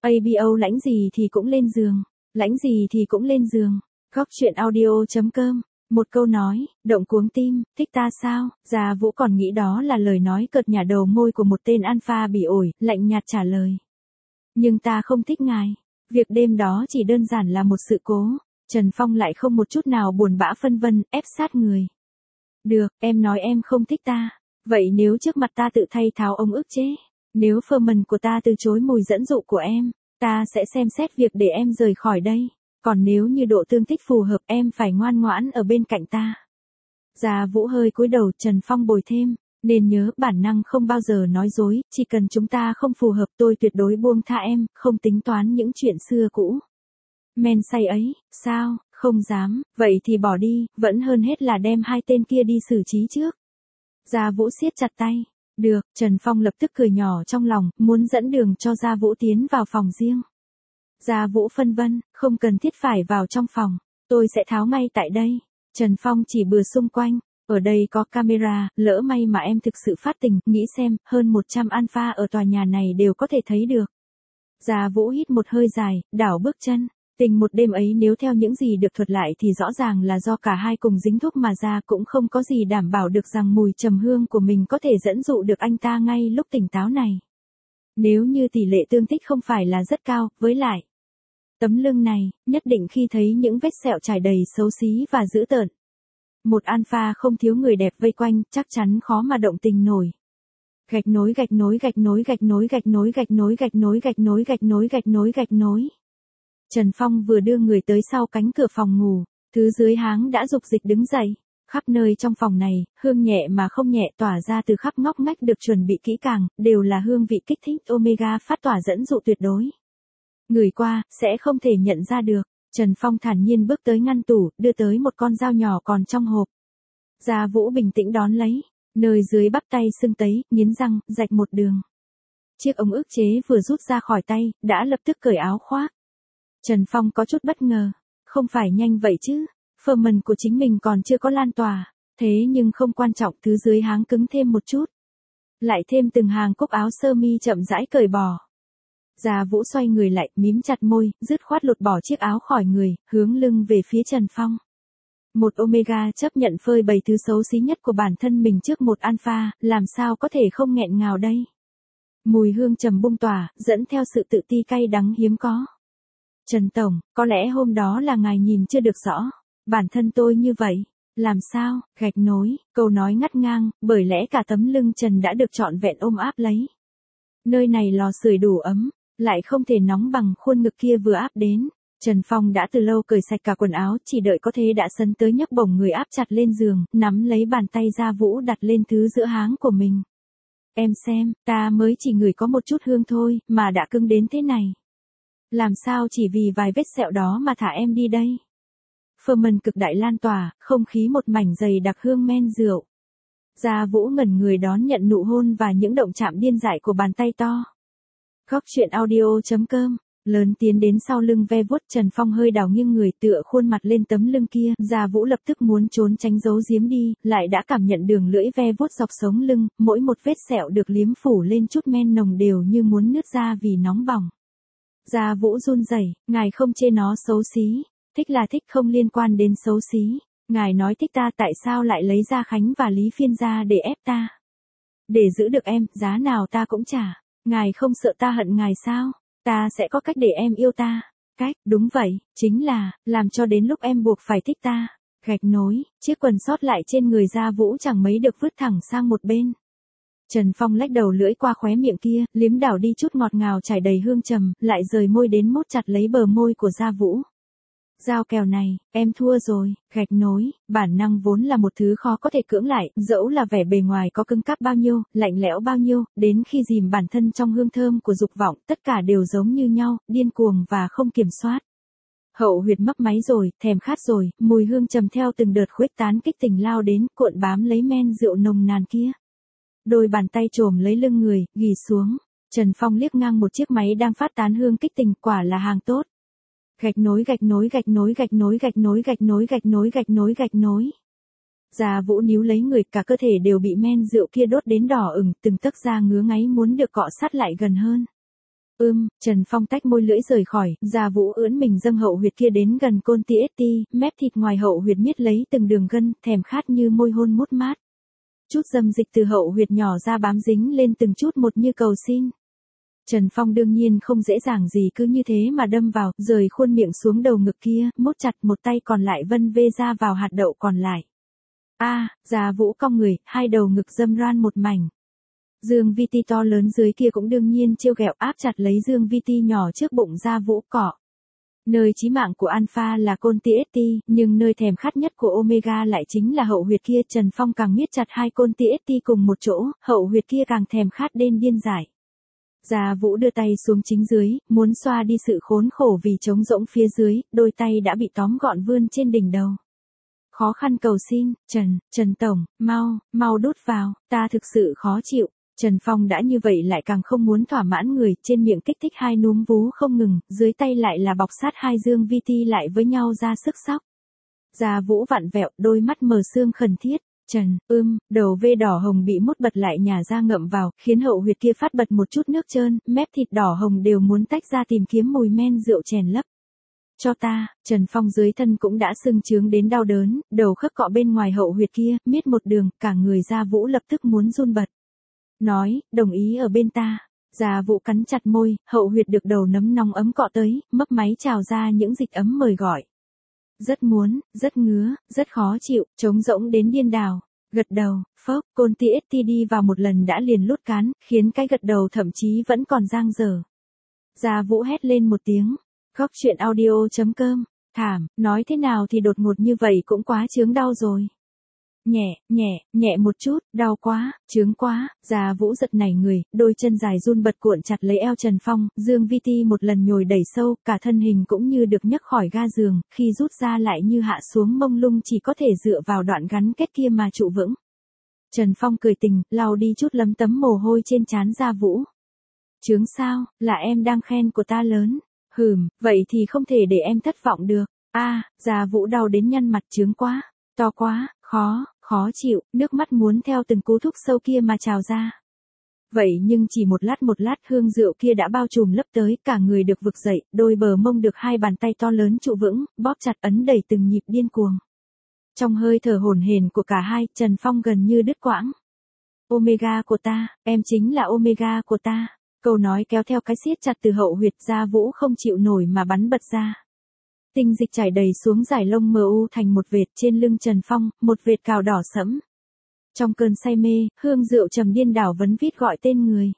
ABO lãnh gì thì cũng lên giường, lãnh gì thì cũng lên giường. Góc chuyện audio.com. Một câu nói, động cuống tim, thích ta sao? Gia Vũ còn nghĩ đó là lời nói cợt nhả đầu môi của một tên alpha bỉ ổi, lạnh nhạt trả lời. Nhưng ta không thích ngài. Việc đêm đó chỉ đơn giản là một sự cố. Trần Phong lại không một chút nào buồn bã phân vân, ép sát người. Được, em nói em không thích ta. Vậy nếu trước mặt ta tự thay tháo ông ức chế, nếu Ferman của ta từ chối mùi dẫn dụ của em, ta sẽ xem xét việc để em rời khỏi đây. Còn nếu như độ tương thích phù hợp em phải ngoan ngoãn ở bên cạnh ta. Gia Vũ hơi cúi đầu, Trần Phong bồi thêm. Nên nhớ bản năng không bao giờ nói dối, chỉ cần chúng ta không phù hợp tôi tuyệt đối buông tha em, không tính toán những chuyện xưa cũ. Men say ấy, sao, không dám, vậy thì bỏ đi, vẫn hơn hết là đem hai tên kia đi xử trí trước. Gia Vũ siết chặt tay. Được, Trần Phong lập tức cười nhỏ trong lòng, muốn dẫn đường cho Gia Vũ tiến vào phòng riêng. Gia Vũ phân vân, không cần thiết phải vào trong phòng, tôi sẽ tháo ngay tại đây. Trần Phong chỉ bừa xung quanh, ở đây có camera, lỡ may mà em thực sự phát tình, nghĩ xem, hơn 100 alpha ở tòa nhà này đều có thể thấy được. Gia Vũ hít một hơi dài, đảo bước chân. Tình một đêm ấy nếu theo những gì được thuật lại thì rõ ràng là do cả hai cùng dính thuốc mà ra, cũng không có gì đảm bảo được rằng mùi trầm hương của mình có thể dẫn dụ được anh ta ngay lúc tỉnh táo này. Nếu như tỷ lệ tương thích không phải là rất cao, với lại tấm lưng này, nhất định khi thấy những vết sẹo trải đầy xấu xí và dữ tợn. Một alpha không thiếu người đẹp vây quanh, chắc chắn khó mà động tình nổi. Gạch nối gạch nối gạch nối gạch nối gạch nối gạch nối gạch nối gạch nối gạch nối gạch nối gạch nối. Trần Phong vừa đưa người tới sau cánh cửa phòng ngủ, thứ dưới háng đã dục dịch đứng dậy. Khắp nơi trong phòng này, hương nhẹ mà không nhẹ tỏa ra từ khắp ngóc ngách được chuẩn bị kỹ càng, đều là hương vị kích thích omega phát tỏa dẫn dụ tuyệt đối. Người qua, sẽ không thể nhận ra được. Trần Phong thản nhiên bước tới ngăn tủ, đưa tới một con dao nhỏ còn trong hộp. Gia Vũ bình tĩnh đón lấy, nơi dưới bắp tay sưng tấy, nghiến răng, rạch một đường. Chiếc ống ức chế vừa rút ra khỏi tay, đã lập tức cởi áo khoác. Trần Phong có chút bất ngờ, không phải nhanh vậy chứ, Ferman của chính mình còn chưa có lan tỏa, thế nhưng không quan trọng, thứ dưới háng cứng thêm một chút. Lại thêm từng hàng cúc áo sơ mi chậm rãi cởi bỏ. Gia Vũ xoay người lại, mím chặt môi, dứt khoát lột bỏ chiếc áo khỏi người, hướng lưng về phía Trần Phong. Một omega chấp nhận phơi bày thứ xấu xí nhất của bản thân mình trước một alpha, làm sao có thể không nghẹn ngào đây. Mùi hương trầm bung tỏa, dẫn theo sự tự ti cay đắng hiếm có. Trần Tổng, có lẽ hôm đó là ngài nhìn chưa được rõ. Bản thân tôi như vậy. Làm sao, gạch nối, câu nói ngắt ngang, bởi lẽ cả tấm lưng Trần đã được trọn vẹn ôm áp lấy. Nơi này lò sưởi đủ ấm, lại không thể nóng bằng khuôn ngực kia vừa áp đến. Trần Phong đã từ lâu cởi sạch cả quần áo, chỉ đợi có thế đã sấn tới nhấc bổng người áp chặt lên giường, nắm lấy bàn tay Gia Vũ đặt lên thứ giữa háng của mình. Em xem, ta mới chỉ ngửi có một chút hương thôi, mà đã cứng đến thế này. Làm sao chỉ vì vài vết sẹo đó mà thả em đi đây? Ferman cực đại lan tỏa, không khí một mảnh dày đặc hương men rượu. Gia Vũ ngẩn người đón nhận nụ hôn và những động chạm điên dại của bàn tay to. Góc chuyện audio.com. Lớn tiến đến sau lưng ve vuốt, Trần Phong hơi đảo nghiêng người tựa khuôn mặt lên tấm lưng kia. Gia Vũ lập tức muốn trốn tránh giấu giếm đi, lại đã cảm nhận đường lưỡi ve vuốt dọc sống lưng, mỗi một vết sẹo được liếm phủ lên chút men nồng đều như muốn nứt ra vì nóng bỏng. Gia Vũ run rẩy, ngài không chê nó xấu xí, thích là thích không liên quan đến xấu xí. Ngài nói thích ta tại sao lại lấy Gia Khánh và Lý Phiên ra để ép ta? Để giữ được em, giá nào ta cũng trả. Ngài không sợ ta hận ngài sao? Ta sẽ có cách để em yêu ta. Cách, đúng vậy, chính là, làm cho đến lúc em buộc phải thích ta. Gạch nối, chiếc quần sót lại trên người Gia Vũ chẳng mấy được vứt thẳng sang một bên. Trần Phong lách đầu lưỡi qua khóe miệng kia, liếm đảo đi chút ngọt ngào trải đầy hương trầm, lại rời môi đến mút chặt lấy bờ môi của Gia Vũ. Giao kèo này, em thua rồi, gạch nối, bản năng vốn là một thứ khó có thể cưỡng lại, dẫu là vẻ bề ngoài có cứng cáp bao nhiêu, lạnh lẽo bao nhiêu, đến khi dìm bản thân trong hương thơm của dục vọng, tất cả đều giống như nhau, điên cuồng và không kiểm soát. Hậu huyệt mấp máy rồi, thèm khát rồi, mùi hương trầm theo từng đợt khuếch tán kích tình lao đến, cuộn bám lấy men rượu nồng nàn kia. Đôi bàn tay trồm lấy lưng người, ghì xuống. Trần Phong liếc ngang một chiếc máy đang phát tán hương kích tình, quả là hàng tốt. Gạch nối gạch nối gạch nối gạch nối gạch nối gạch nối gạch nối gạch nối gạch nối. Gia Vũ níu lấy người, cả cơ thể đều bị men rượu kia đốt đến đỏ ửng, từng tấc da ngứa ngáy muốn được cọ sát lại gần hơn. Trần Phong tách môi lưỡi rời khỏi, Gia Vũ ưỡn mình dâng hậu huyệt kia đến gần côn ti, mép thịt ngoài hậu huyệt miết lấy từng đường gân, thèm khát như môi hôn mút mát. Chút dâm dịch từ hậu huyệt nhỏ ra bám dính lên từng chút một như cầu xin. Trần Phong đương nhiên không dễ dàng gì cứ như thế mà đâm vào, rời khuôn miệng xuống đầu ngực kia, mốt chặt một tay còn lại vân vê ra vào hạt đậu còn lại. Gia Vũ cong người, hai đầu ngực dâm ran một mảnh. Dương Vi Ti to lớn dưới kia cũng đương nhiên trêu ghẹo áp chặt lấy Dương Vi Ti nhỏ trước bụng Gia Vũ cọ. Nơi chí mạng của Alpha là côn ti, nhưng nơi thèm khát nhất của Omega lại chính là hậu huyệt kia. Trần Phong càng miết chặt hai côn ti cùng một chỗ, hậu huyệt kia càng thèm khát đến điên dại. Gia Vũ đưa tay xuống chính dưới, muốn xoa đi sự khốn khổ vì trống rỗng phía dưới, đôi tay đã bị tóm gọn vươn trên đỉnh đầu. Khó khăn cầu xin, Trần Tổng, mau đút vào, ta thực sự khó chịu. Trần Phong đã như vậy lại càng không muốn thỏa mãn người, trên miệng kích thích hai núm vú không ngừng, dưới tay lại là bọc sát hai Dương Vi Ti lại với nhau ra sức sóc. Gia Vũ vặn vẹo, đôi mắt mờ sương khẩn thiết. Đầu vê đỏ hồng bị mút bật lại nhả ra ngậm vào, khiến hậu huyệt kia phát bật một chút nước trơn, mép thịt đỏ hồng đều muốn tách ra tìm kiếm mùi men rượu chèn lấp. Cho ta, Trần Phong dưới thân cũng đã sưng trướng đến đau đớn, đầu khớp cọ bên ngoài hậu huyệt kia, miết một đường, cả người Gia Vũ lập tức muốn run bật. Nói, đồng ý ở bên ta. Gia Vũ cắn chặt môi, hậu huyệt được đầu nấm nóng ấm cọ tới, mấp máy trào ra những dịch ấm mời gọi. Rất muốn, rất ngứa, rất khó chịu, trống rỗng đến điên đảo. Gật đầu, phốc, côn ti đi vào một lần đã liền lút cán, khiến cái gật đầu thậm chí vẫn còn dang dở. Gia Vũ hét lên một tiếng. Góc chuyện audio.com, thảm, nói thế nào thì đột ngột như vậy cũng quá chướng đau rồi. Nhẹ một chút, đau quá, chướng quá. Gia Vũ giật nảy người, đôi chân dài run bật cuộn chặt lấy eo Trần Phong, Dương Vi Ti một lần nhồi đẩy sâu, cả thân hình cũng như được nhấc khỏi ga giường, khi rút ra lại như hạ xuống mông lung chỉ có thể dựa vào đoạn gắn kết kia mà trụ vững. Trần Phong cười tình, lau đi chút lấm tấm mồ hôi trên trán Gia Vũ. Chướng sao, là em đang khen của ta lớn. Vậy thì không thể để em thất vọng được. Gia Vũ đau đến nhăn mặt, chướng quá, to quá, khó chịu, nước mắt muốn theo từng cú thúc sâu kia mà trào ra. Vậy nhưng chỉ một lát hương rượu kia đã bao trùm lấp tới, cả người được vực dậy, đôi bờ mông được hai bàn tay to lớn trụ vững, bóp chặt ấn đẩy từng nhịp điên cuồng. Trong hơi thở hổn hển của cả hai, Trần Phong gần như đứt quãng. Omega của ta, em chính là Omega của ta. Câu nói kéo theo cái siết chặt từ hậu huyệt. Gia Vũ không chịu nổi mà bắn bật ra. Tinh dịch chảy đầy xuống dải lông mờ u thành một vệt trên lưng Trần Phong, một vệt cào đỏ sẫm. Trong cơn say mê, hương rượu trầm điên đảo vấn vít gọi tên người.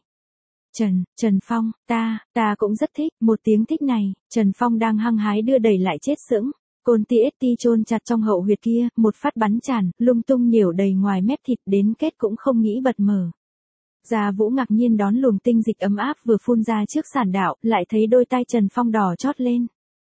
Trần Phong, ta cũng rất thích, một tiếng thích này, Trần Phong đang hăng hái đưa đẩy lại chết sững. Côn ti chôn chặt trong hậu huyệt kia, một phát bắn tràn, lung tung nhiễu đầy ngoài mép thịt đến kết cũng không nghĩ bật mở. Gia Vũ ngạc nhiên đón luồng tinh dịch ấm áp vừa phun ra trước sản đạo, lại thấy đôi tay Trần Phong đỏ chót lên.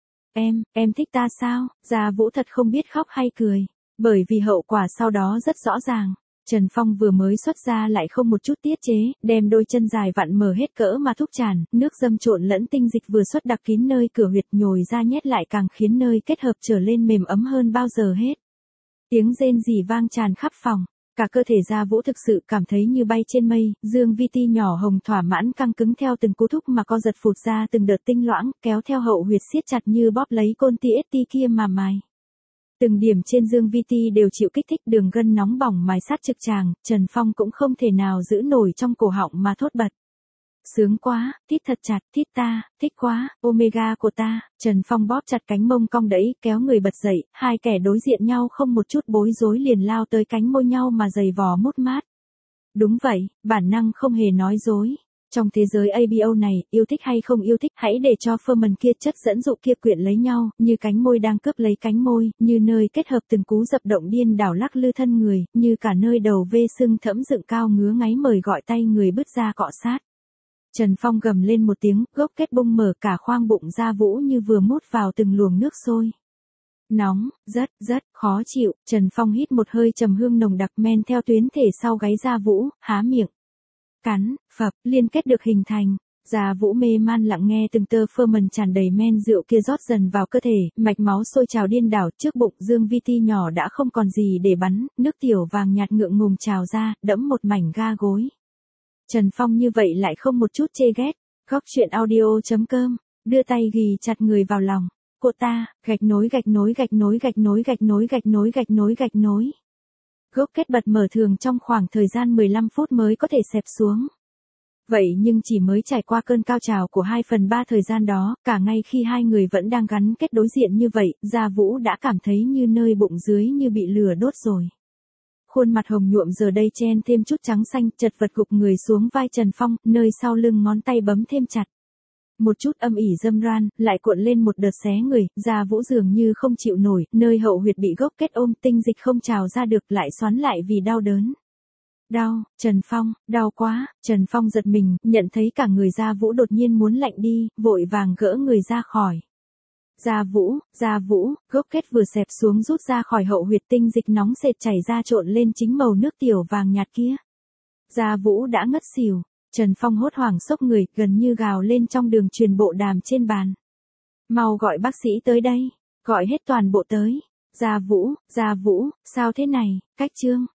Em thích ta sao? Gia Vũ thật không biết khóc hay cười, bởi vì hậu quả sau đó rất rõ ràng. Trần Phong vừa mới xuất ra lại không một chút tiết chế, đem đôi chân dài vặn mở hết cỡ mà thúc tràn, nước dâm trộn lẫn tinh dịch vừa xuất đặc kín nơi cửa huyệt nhồi ra nhét lại càng khiến nơi kết hợp trở lên mềm ấm hơn bao giờ hết. Tiếng rên rỉ vang tràn khắp phòng. Cả cơ thể Gia Vũ thực sự cảm thấy như bay trên mây, Dương Vi Ti nhỏ hồng thỏa mãn căng cứng theo từng cú thúc mà co giật phụt ra từng đợt tinh loãng, kéo theo hậu huyệt siết chặt như bóp lấy côn ti kia mà mài. Từng điểm trên Dương Vi Ti đều chịu kích thích, đường gân nóng bỏng mài sát trực tràng, Trần Phong cũng không thể nào giữ nổi trong cổ họng mà thốt bật. Sướng quá, thít thật chặt, thít ta, thích quá, Omega của ta. Trần Phong bóp chặt cánh mông cong đẫy, kéo người bật dậy, hai kẻ đối diện nhau không một chút bối rối liền lao tới cánh môi nhau mà giày vò mút mát. Đúng vậy, bản năng không hề nói dối. Trong thế giới ABO này, yêu thích hay không yêu thích, hãy để cho pheromone kia chất dẫn dụ kia quyện lấy nhau, như cánh môi đang cướp lấy cánh môi, như nơi kết hợp từng cú dập động điên đảo lắc lư thân người, như cả nơi đầu vê sưng thẫm dựng cao ngứa ngáy mời gọi tay người bứt ra cọ sát. Trần Phong gầm lên một tiếng, gốc kết bung mở, cả khoang bụng Gia Vũ như vừa mút vào từng luồng nước sôi. Nóng, rất khó chịu. Trần Phong hít một hơi trầm hương nồng đặc men theo tuyến thể sau gáy Gia Vũ, há miệng. Cắn, phập, liên kết được hình thành. Gia Vũ mê man lặng nghe từng tơ pheromone tràn đầy men rượu kia rót dần vào cơ thể, mạch máu sôi trào điên đảo, trước bụng Dương Vi Ti nhỏ đã không còn gì để bắn, nước tiểu vàng nhạt ngượng ngùng trào ra, đẫm một mảnh ga gối. Trần Phong như vậy lại không một chút chê ghét. Góc chuyện audio.com, đưa tay ghì chặt người vào lòng. Cô ta, gạch nối. Gốc kết bật mở thường trong khoảng thời gian 15 phút mới có thể xẹp xuống. Vậy nhưng chỉ mới trải qua cơn cao trào của 2/3 thời gian đó, cả ngay khi hai người vẫn đang gắn kết đối diện như vậy, Gia Vũ đã cảm thấy như nơi bụng dưới như bị lửa đốt rồi. Khuôn mặt hồng nhuộm giờ đây chen thêm chút trắng xanh, chật vật gục người xuống vai Trần Phong, nơi sau lưng ngón tay bấm thêm chặt. Một chút âm ỉ dâm ran, lại cuộn lên một đợt xé người, Gia Vũ dường như không chịu nổi, nơi hậu huyệt bị gốc kết ôm, tinh dịch không trào ra được, lại xoắn lại vì đau đớn. Đau, Trần Phong, đau quá, Trần Phong giật mình, nhận thấy cả người Gia Vũ đột nhiên muốn lạnh đi, vội vàng gỡ người ra khỏi. Gia Vũ, gốc kết vừa xẹp xuống rút ra khỏi hậu huyệt, tinh dịch nóng sệt chảy ra trộn lên chính màu nước tiểu vàng nhạt kia. Gia Vũ đã ngất xỉu. Trần Phong hốt hoảng sốc người, gần như gào lên trong đường truyền bộ đàm trên bàn. Mau gọi bác sĩ tới đây, gọi hết toàn bộ tới. Gia Vũ, sao thế này, cách Trương,